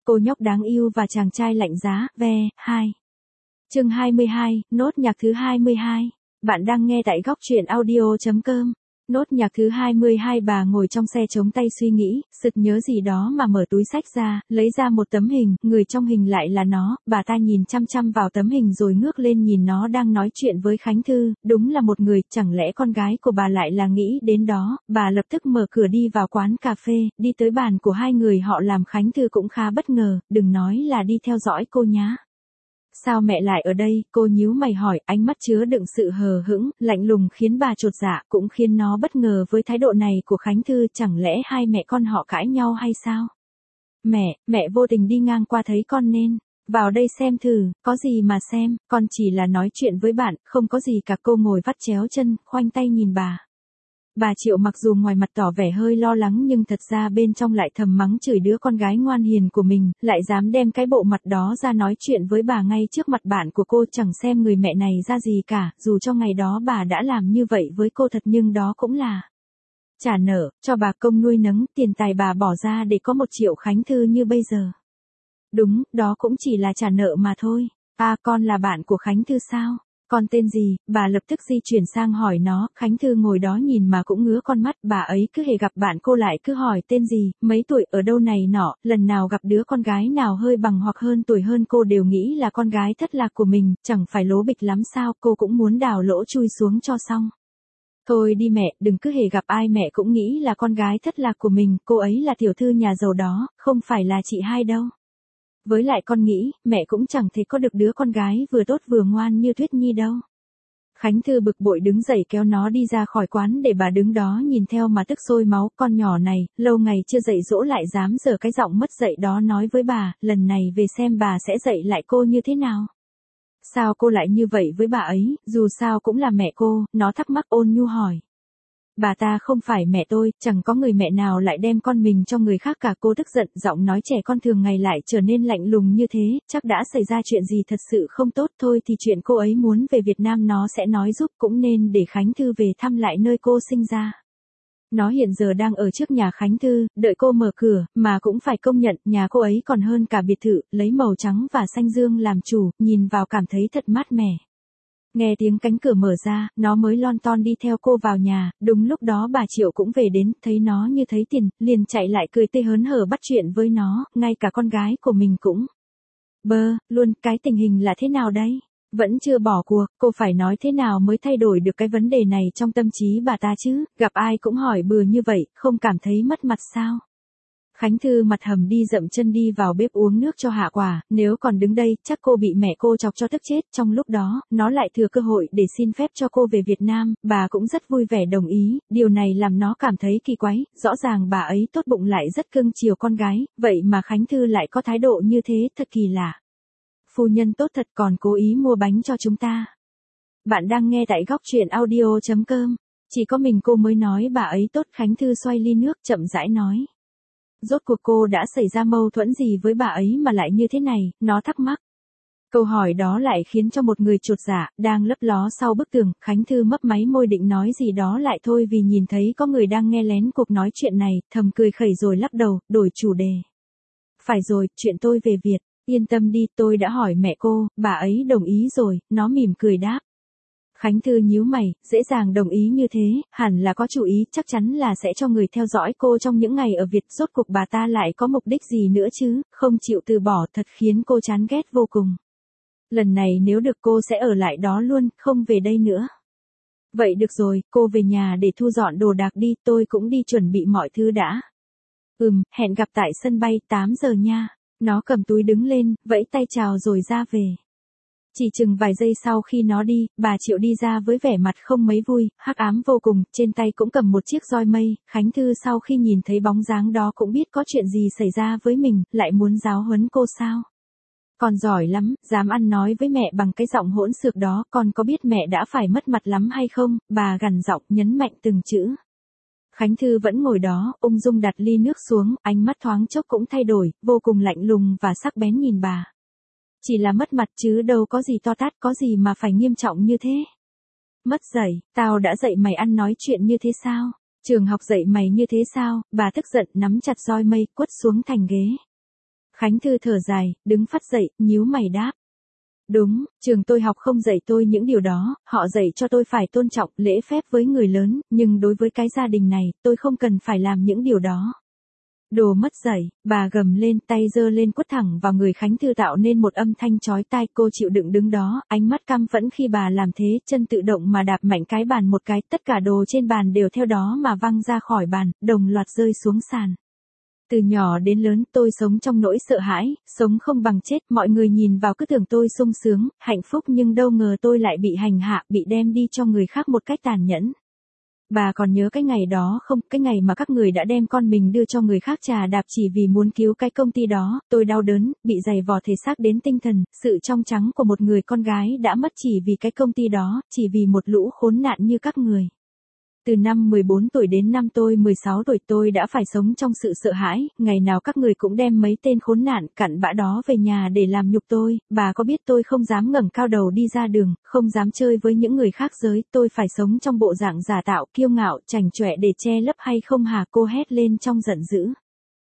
cô nhóc đáng yêu và chàng trai lạnh giá, ve, 2. Chương 22, nốt nhạc thứ 22. Bạn đang nghe tại góc truyện audio.com. Nốt nhạc thứ 22. Bà ngồi trong xe chống tay suy nghĩ, sực nhớ gì đó mà mở túi xách ra, lấy ra một tấm hình, người trong hình lại là nó, bà ta nhìn chăm chăm vào tấm hình rồi ngước lên nhìn nó đang nói chuyện với Khánh Thư, đúng là một người, chẳng lẽ con gái của bà lại là nghĩ đến đó, bà lập tức mở cửa đi vào quán cà phê, đi tới bàn của hai người họ làm Khánh Thư cũng khá bất ngờ, đừng nói là đi theo dõi cô nhá. Sao mẹ lại ở đây, cô nhíu mày hỏi, ánh mắt chứa đựng sự hờ hững, lạnh lùng khiến bà chột dạ, cũng khiến nó bất ngờ với thái độ này của Khánh Thư, chẳng lẽ hai mẹ con họ cãi nhau hay sao? Mẹ vô tình đi ngang qua thấy con nên vào đây xem thử, có gì mà xem, con chỉ là nói chuyện với bạn, không có gì cả. Cô ngồi vắt chéo chân, khoanh tay nhìn bà. Bà Triệu mặc dù ngoài mặt tỏ vẻ hơi lo lắng nhưng thật ra bên trong lại thầm mắng chửi đứa con gái ngoan hiền của mình, lại dám đem cái bộ mặt đó ra nói chuyện với bà ngay trước mặt bạn của cô, chẳng xem người mẹ này ra gì cả, dù cho ngày đó bà đã làm như vậy với cô thật nhưng đó cũng là trả nợ, cho bà công nuôi nấng, tiền tài bà bỏ ra để có 1 triệu Khánh Thư như bây giờ. Đúng, đó cũng chỉ là trả nợ mà thôi. À, con là bạn của Khánh Thư sao? Con tên gì? Bà lập tức di chuyển sang hỏi nó. Khánh Thư ngồi đó nhìn mà cũng ngứa con mắt, bà ấy cứ hễ gặp bạn cô lại cứ hỏi tên gì, mấy tuổi, ở đâu này nọ, lần nào gặp đứa con gái nào hơi bằng hoặc hơn tuổi hơn cô đều nghĩ là con gái thất lạc của mình, chẳng phải lố bịch lắm sao, cô cũng muốn đào lỗ chui xuống cho xong. Thôi đi mẹ, đừng cứ hễ gặp ai mẹ cũng nghĩ là con gái thất lạc của mình, cô ấy là tiểu thư nhà giàu đó, không phải là chị hai đâu. Với lại con nghĩ, mẹ cũng chẳng thể có được đứa con gái vừa tốt vừa ngoan như Tuyết Nhi đâu. Khánh Thư bực bội đứng dậy kéo nó đi ra khỏi quán để bà đứng đó nhìn theo mà tức sôi máu, con nhỏ này, lâu ngày chưa dạy dỗ lại dám giở cái giọng mất dạy đó nói với bà, lần này về xem bà sẽ dạy lại cô như thế nào. Sao cô lại như vậy với bà ấy, dù sao cũng là mẹ cô, nó thắc mắc ôn nhu hỏi. Bà ta không phải mẹ tôi, chẳng có người mẹ nào lại đem con mình cho người khác cả. Cô tức giận, giọng nói trẻ con thường ngày lại trở nên lạnh lùng như thế, chắc đã xảy ra chuyện gì thật sự không tốt. Thôi thì chuyện cô ấy muốn về Việt Nam nó sẽ nói giúp, cũng nên để Khánh Thư về thăm lại nơi cô sinh ra. Nó hiện giờ đang ở trước nhà Khánh Thư, đợi cô mở cửa, mà cũng phải công nhận, nhà cô ấy còn hơn cả biệt thự, lấy màu trắng và xanh dương làm chủ, nhìn vào cảm thấy thật mát mẻ. Nghe tiếng cánh cửa mở ra, nó mới lon ton đi theo cô vào nhà, đúng lúc đó bà Triệu cũng về đến, thấy nó như thấy tiền, liền chạy lại cười tươi hớn hở bắt chuyện với nó, ngay cả con gái của mình cũng luôn, cái tình hình là thế nào đây? Vẫn chưa bỏ cuộc, cô phải nói thế nào mới thay đổi được cái vấn đề này trong tâm trí bà ta chứ, gặp ai cũng hỏi bừa như vậy, không cảm thấy mất mặt sao? Khánh Thư mặt hầm đi dậm chân đi vào bếp uống nước cho hạ quả, nếu còn đứng đây, chắc cô bị mẹ cô chọc cho tức chết. Trong lúc đó, nó lại thừa cơ hội để xin phép cho cô về Việt Nam, bà cũng rất vui vẻ đồng ý, điều này làm nó cảm thấy kỳ quái, rõ ràng bà ấy tốt bụng lại rất cưng chiều con gái, vậy mà Khánh Thư lại có thái độ như thế, thật kỳ lạ. Phu nhân tốt thật, còn cố ý mua bánh cho chúng ta. Bạn đang nghe tại góc truyện audio.com, chỉ có mình cô mới nói bà ấy tốt. Khánh Thư xoay ly nước chậm rãi nói. Rốt cuộc cô đã xảy ra mâu thuẫn gì với bà ấy mà lại như thế này, nó thắc mắc. Câu hỏi đó lại khiến cho một người chột dạ, đang lấp ló sau bức tường, Khánh Thư mấp máy môi định nói gì đó lại thôi vì nhìn thấy có người đang nghe lén cuộc nói chuyện này, thầm cười khẩy rồi lắc đầu, đổi chủ đề. Phải rồi, chuyện tôi về Việt, yên tâm đi, tôi đã hỏi mẹ cô, bà ấy đồng ý rồi, nó mỉm cười đáp. Khánh Thư nhíu mày, dễ dàng đồng ý như thế, hẳn là có chủ ý, chắc chắn là sẽ cho người theo dõi cô trong những ngày ở Việt, rốt cuộc bà ta lại có mục đích gì nữa chứ, không chịu từ bỏ thật khiến cô chán ghét vô cùng. Lần này nếu được cô sẽ ở lại đó luôn, không về đây nữa. Vậy được rồi, cô về nhà để thu dọn đồ đạc đi, tôi cũng đi chuẩn bị mọi thứ đã. Hẹn gặp tại sân bay 8 giờ nha. Nó cầm túi đứng lên, vẫy tay chào rồi ra về. Chỉ chừng vài giây sau khi nó đi, bà Triệu đi ra với vẻ mặt không mấy vui, hắc ám vô cùng, trên tay cũng cầm một chiếc roi mây. Khánh Thư sau khi nhìn thấy bóng dáng đó cũng biết có chuyện gì xảy ra với mình, lại muốn giáo huấn cô sao? Con giỏi lắm, dám ăn nói với mẹ bằng cái giọng hỗn xược đó, con có biết mẹ đã phải mất mặt lắm hay không? Bà gằn giọng nhấn mạnh từng chữ. Khánh Thư vẫn ngồi đó, ung dung đặt ly nước xuống, ánh mắt thoáng chốc cũng thay đổi, vô cùng lạnh lùng và sắc bén nhìn bà. Chỉ là mất mặt chứ đâu có gì to tát, có gì mà phải nghiêm trọng như thế. Mất dạy, tao đã dạy mày ăn nói chuyện như thế sao? Trường học dạy mày như thế sao? Bà tức giận nắm chặt roi mây, quất xuống thành ghế. Khánh Thư thở dài, đứng phắt dậy, nhíu mày đáp. Đúng, trường tôi học không dạy tôi những điều đó, họ dạy cho tôi phải tôn trọng, lễ phép với người lớn, nhưng đối với cái gia đình này, tôi không cần phải làm những điều đó. Đồ mất dạy, bà gầm lên, tay giơ lên quất thẳng vào người Khánh Thư tạo nên một âm thanh chói tai. Cô chịu đựng đứng đó, ánh mắt căm phẫn khi bà làm thế, chân tự động mà đạp mạnh cái bàn một cái, tất cả đồ trên bàn đều theo đó mà văng ra khỏi bàn, đồng loạt rơi xuống sàn. Từ nhỏ đến lớn tôi sống trong nỗi sợ hãi, sống không bằng chết, mọi người nhìn vào cứ tưởng tôi sung sướng, hạnh phúc nhưng đâu ngờ tôi lại bị hành hạ, bị đem đi cho người khác một cách tàn nhẫn. Bà còn nhớ cái ngày đó không, cái ngày mà các người đã đem con mình đưa cho người khác chà đạp chỉ vì muốn cứu cái công ty đó, tôi đau đớn, bị dày vò thể xác đến tinh thần, sự trong trắng của một người con gái đã mất chỉ vì cái công ty đó, chỉ vì một lũ khốn nạn như các người. Từ năm 14 tuổi đến năm tôi 16 tuổi tôi đã phải sống trong sự sợ hãi, ngày nào các người cũng đem mấy tên khốn nạn cặn bã đó về nhà để làm nhục tôi, bà có biết tôi không dám ngẩng cao đầu đi ra đường, không dám chơi với những người khác giới, tôi phải sống trong bộ dạng giả tạo, kiêu ngạo, chảnh chọe để che lấp hay không hả? Cô hét lên trong giận dữ.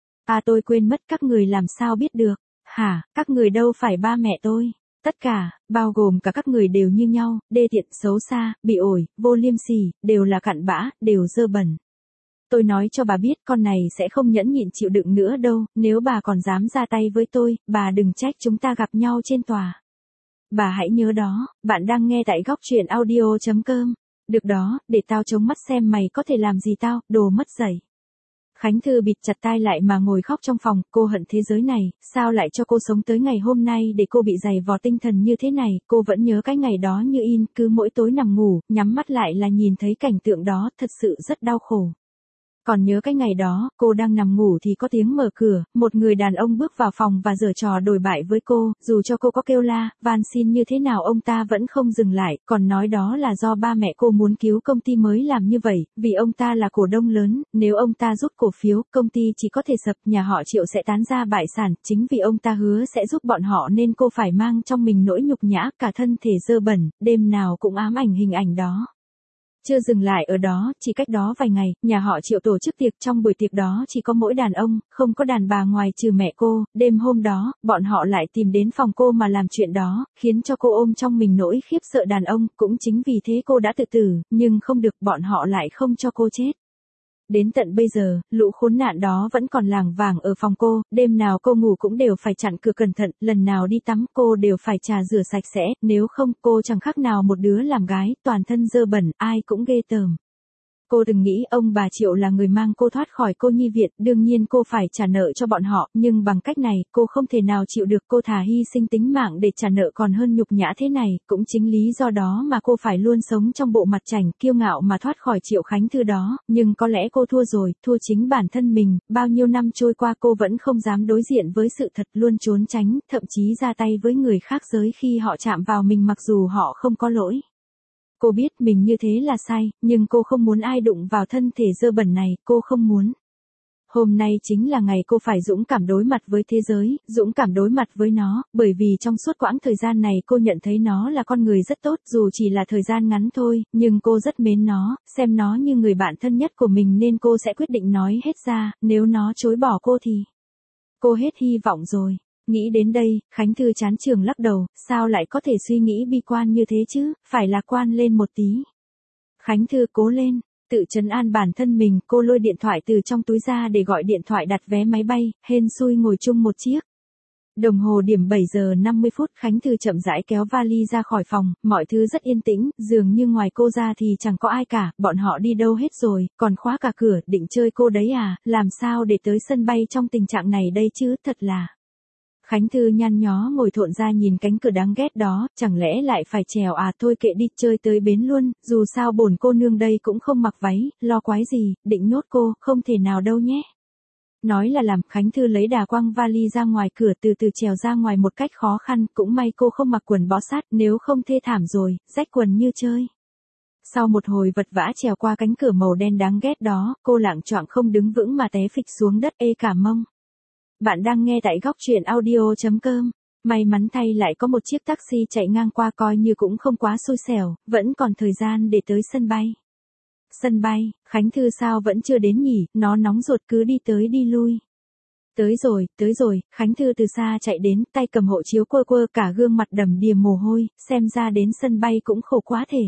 Tôi quên mất các người làm sao biết được, hả, các người đâu phải ba mẹ tôi. Tất cả, bao gồm cả các người đều như nhau, đê tiện, xấu xa, bị ổi, vô liêm sỉ, đều là cặn bã, đều dơ bẩn. Tôi nói cho bà biết con này sẽ không nhẫn nhịn chịu đựng nữa đâu, nếu bà còn dám ra tay với tôi, bà đừng trách chúng ta gặp nhau trên tòa. Bà hãy nhớ đó, bạn đang nghe tại góc truyện audio.com. Được đó, để tao chống mắt xem mày có thể làm gì tao, đồ mất dạy. Khánh Thư bịt chặt tai lại mà ngồi khóc trong phòng, cô hận thế giới này, sao lại cho cô sống tới ngày hôm nay để cô bị dày vò tinh thần như thế này, cô vẫn nhớ cái ngày đó như in, cứ mỗi tối nằm ngủ, nhắm mắt lại là nhìn thấy cảnh tượng đó, thật sự rất đau khổ. Còn nhớ cái ngày đó, cô đang nằm ngủ thì có tiếng mở cửa, một người đàn ông bước vào phòng và giở trò đồi bại với cô, dù cho cô có kêu la, van xin như thế nào ông ta vẫn không dừng lại, còn nói đó là do ba mẹ cô muốn cứu công ty mới làm như vậy, vì ông ta là cổ đông lớn, nếu ông ta rút cổ phiếu, công ty chỉ có thể sập, nhà họ Triệu sẽ tán ra bại sản, chính vì ông ta hứa sẽ giúp bọn họ nên cô phải mang trong mình nỗi nhục nhã, cả thân thể dơ bẩn, đêm nào cũng ám ảnh hình ảnh đó. Chưa dừng lại ở đó, chỉ cách đó vài ngày, nhà họ Triệu tổ chức tiệc, trong buổi tiệc đó chỉ có mỗi đàn ông, không có đàn bà ngoài trừ mẹ cô, đêm hôm đó, bọn họ lại tìm đến phòng cô mà làm chuyện đó, khiến cho cô ôm trong mình nỗi khiếp sợ đàn ông, cũng chính vì thế cô đã tự tử, nhưng không được, bọn họ lại không cho cô chết. Đến tận bây giờ, lũ khốn nạn đó vẫn còn lảng vảng ở phòng cô, đêm nào cô ngủ cũng đều phải chặn cửa cẩn thận, lần nào đi tắm cô đều phải trà rửa sạch sẽ, nếu không cô chẳng khác nào một đứa làm gái, toàn thân dơ bẩn, ai cũng ghê tởm. Cô đừng nghĩ ông bà Triệu là người mang cô thoát khỏi cô nhi viện, đương nhiên cô phải trả nợ cho bọn họ, nhưng bằng cách này, cô không thể nào chịu được, cô thà hy sinh tính mạng để trả nợ còn hơn nhục nhã thế này, cũng chính lý do đó mà cô phải luôn sống trong bộ mặt chảnh, kiêu ngạo mà thoát khỏi Triệu Khánh Thư đó, nhưng có lẽ cô thua rồi, thua chính bản thân mình, bao nhiêu năm trôi qua cô vẫn không dám đối diện với sự thật, luôn trốn tránh, thậm chí ra tay với người khác giới khi họ chạm vào mình mặc dù họ không có lỗi. Cô biết mình như thế là sai, nhưng cô không muốn ai đụng vào thân thể dơ bẩn này, cô không muốn. Hôm nay chính là ngày cô phải dũng cảm đối mặt với thế giới, dũng cảm đối mặt với nó, bởi vì trong suốt quãng thời gian này cô nhận thấy nó là con người rất tốt, dù chỉ là thời gian ngắn thôi, nhưng cô rất mến nó, xem nó như người bạn thân nhất của mình nên cô sẽ quyết định nói hết ra, nếu nó chối bỏ cô thì cô hết hy vọng rồi. Nghĩ đến đây, Khánh Thư chán chường lắc đầu, sao lại có thể suy nghĩ bi quan như thế chứ, phải lạc quan lên một tí. Khánh Thư cố lên, tự trấn an bản thân mình, cô lôi điện thoại từ trong túi ra để gọi điện thoại đặt vé máy bay, hên xui ngồi chung một chiếc. Đồng hồ điểm 7 giờ 50 phút, Khánh Thư chậm rãi kéo vali ra khỏi phòng, mọi thứ rất yên tĩnh, dường như ngoài cô ra thì chẳng có ai cả, bọn họ đi đâu hết rồi, còn khóa cả cửa, định chơi cô đấy à, làm sao để tới sân bay trong tình trạng này đây chứ, thật là. Khánh Thư nhăn nhó ngồi thộn ra nhìn cánh cửa đáng ghét đó, chẳng lẽ lại phải trèo à, thôi kệ đi, chơi tới bến luôn, dù sao bổn cô nương đây cũng không mặc váy, lo quái gì, định nhốt cô, không thể nào đâu nhé. Nói là làm, Khánh Thư lấy đà quăng vali ra ngoài cửa, từ từ trèo ra ngoài một cách khó khăn, cũng may cô không mặc quần bó sát, nếu không thê thảm rồi, rách quần như chơi. Sau một hồi vật vã trèo qua cánh cửa màu đen đáng ghét đó, cô lạng choạng không đứng vững mà té phịch xuống đất, ê cả mông. Bạn đang nghe tại góc truyện audio.com. May mắn thay lại có một chiếc taxi chạy ngang qua, coi như cũng không quá xui xẻo, vẫn còn thời gian để tới sân bay. Sân bay, Khánh Thư sao vẫn chưa đến nhỉ, nó nóng ruột cứ đi tới đi lui. Tới rồi, Khánh Thư từ xa chạy đến, tay cầm hộ chiếu quơ quơ cả gương mặt đầm đìa mồ hôi, xem ra đến sân bay cũng khổ quá thể.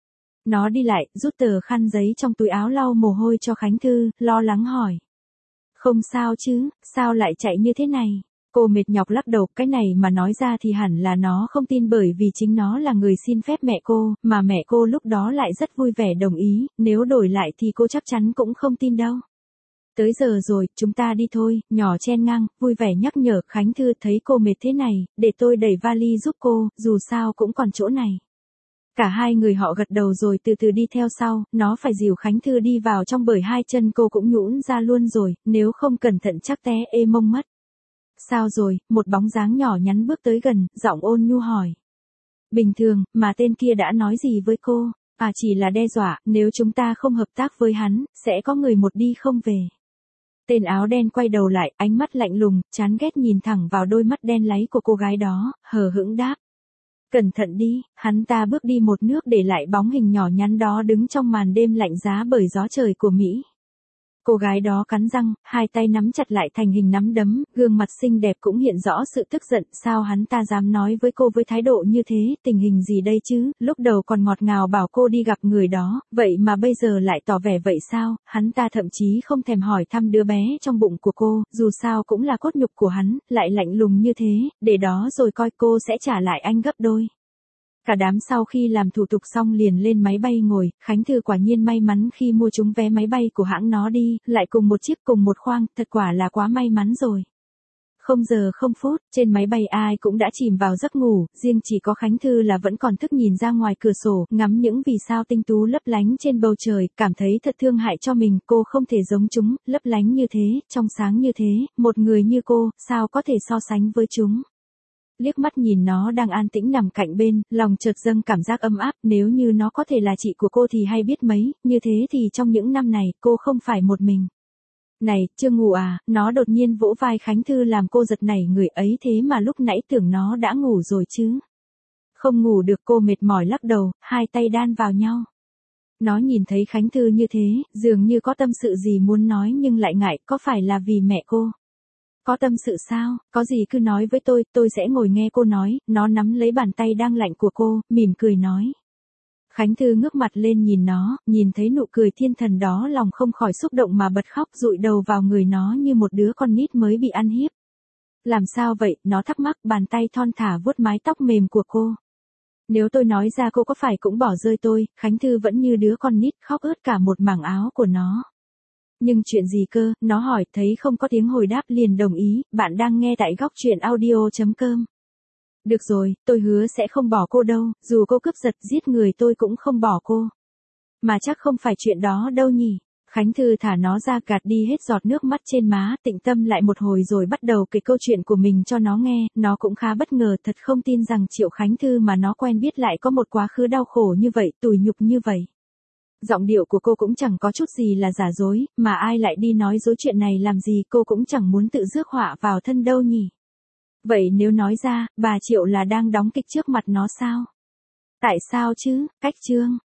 Nó đi lại, rút tờ khăn giấy trong túi áo lau mồ hôi cho Khánh Thư, lo lắng hỏi. Không sao chứ, sao lại chạy như thế này? Cô mệt nhọc lắc đầu, cái này mà nói ra thì hẳn là nó không tin bởi vì chính nó là người xin phép mẹ cô, mà mẹ cô lúc đó lại rất vui vẻ đồng ý, nếu đổi lại thì cô chắc chắn cũng không tin đâu. Tới giờ rồi, chúng ta đi thôi, nhỏ chen ngang, vui vẻ nhắc nhở. Khánh Thư thấy cô mệt thế này, để tôi đẩy vali giúp cô, dù sao cũng còn chỗ này. Cả hai người họ gật đầu rồi từ từ đi theo sau, nó phải dìu Khánh Thư đi vào trong bởi hai chân cô cũng nhũn ra luôn rồi, nếu không cẩn thận chắc té ê mông mất. Sao rồi, một bóng dáng nhỏ nhắn bước tới gần, giọng ôn nhu hỏi. Bình thường, mà tên kia đã nói gì với cô? À chỉ là đe dọa, nếu chúng ta không hợp tác với hắn, sẽ có người một đi không về. Tên áo đen quay đầu lại, ánh mắt lạnh lùng, chán ghét nhìn thẳng vào đôi mắt đen láy của cô gái đó, hờ hững đáp. Cẩn thận đi, hắn ta bước đi một nước để lại bóng hình nhỏ nhắn đó đứng trong màn đêm lạnh giá bởi gió trời của Mỹ. Cô gái đó cắn răng, hai tay nắm chặt lại thành hình nắm đấm, gương mặt xinh đẹp cũng hiện rõ sự tức giận, sao hắn ta dám nói với cô với thái độ như thế, tình hình gì đây chứ, lúc đầu còn ngọt ngào bảo cô đi gặp người đó, vậy mà bây giờ lại tỏ vẻ vậy sao, hắn ta thậm chí không thèm hỏi thăm đứa bé trong bụng của cô, dù sao cũng là cốt nhục của hắn, lại lạnh lùng như thế, để đó rồi coi cô sẽ trả lại anh gấp đôi. Cả đám sau khi làm thủ tục xong liền lên máy bay ngồi, Khánh Thư quả nhiên may mắn khi mua trúng vé máy bay của hãng nó đi, lại cùng một chiếc cùng một khoang, thật quả là quá may mắn rồi. 0 giờ 0 phút, trên máy bay ai cũng đã chìm vào giấc ngủ, riêng chỉ có Khánh Thư là vẫn còn thức nhìn ra ngoài cửa sổ, ngắm những vì sao tinh tú lấp lánh trên bầu trời, cảm thấy thật thương hại cho mình, cô không thể giống chúng, lấp lánh như thế, trong sáng như thế, một người như cô, sao có thể so sánh với chúng. Liếc mắt nhìn nó đang an tĩnh nằm cạnh bên, lòng chợt dâng cảm giác ấm áp, nếu như nó có thể là chị của cô thì hay biết mấy, như thế thì trong những năm này, cô không phải một mình. Này, chưa ngủ à, nó đột nhiên vỗ vai Khánh Thư làm cô giật nảy người ấy thế mà lúc nãy tưởng nó đã ngủ rồi chứ. Không ngủ được cô mệt mỏi lắc đầu, hai tay đan vào nhau. Nó nhìn thấy Khánh Thư như thế, dường như có tâm sự gì muốn nói nhưng lại ngại, có phải là vì mẹ cô? Có tâm sự sao, có gì cứ nói với tôi sẽ ngồi nghe cô nói, nó nắm lấy bàn tay đang lạnh của cô, mỉm cười nói. Khánh Thư ngước mặt lên nhìn nó, nhìn thấy nụ cười thiên thần đó lòng không khỏi xúc động mà bật khóc dụi đầu vào người nó như một đứa con nít mới bị ăn hiếp. Làm sao vậy, nó thắc mắc bàn tay thon thả vuốt mái tóc mềm của cô. Nếu tôi nói ra cô có phải cũng bỏ rơi tôi, Khánh Thư vẫn như đứa con nít khóc ướt cả một mảng áo của nó. Nhưng chuyện gì cơ, nó hỏi, thấy không có tiếng hồi đáp liền đồng ý, bạn đang nghe tại góc truyện audio.com. Được rồi, tôi hứa sẽ không bỏ cô đâu, dù cô cướp giật giết người tôi cũng không bỏ cô. Mà chắc không phải chuyện đó đâu nhỉ. Khánh Thư thả nó ra gạt đi hết giọt nước mắt trên má, tĩnh tâm lại một hồi rồi bắt đầu kể câu chuyện của mình cho nó nghe, nó cũng khá bất ngờ thật không tin rằng Triệu Khánh Thư mà nó quen biết lại có một quá khứ đau khổ như vậy, tủi nhục như vậy. Giọng điệu của cô cũng chẳng có chút gì là giả dối, mà ai lại đi nói dối chuyện này làm gì cô cũng chẳng muốn tự rước họa vào thân đâu nhỉ. Vậy nếu nói ra, bà Triệu là đang đóng kịch trước mặt nó sao? Tại sao chứ, cách chương.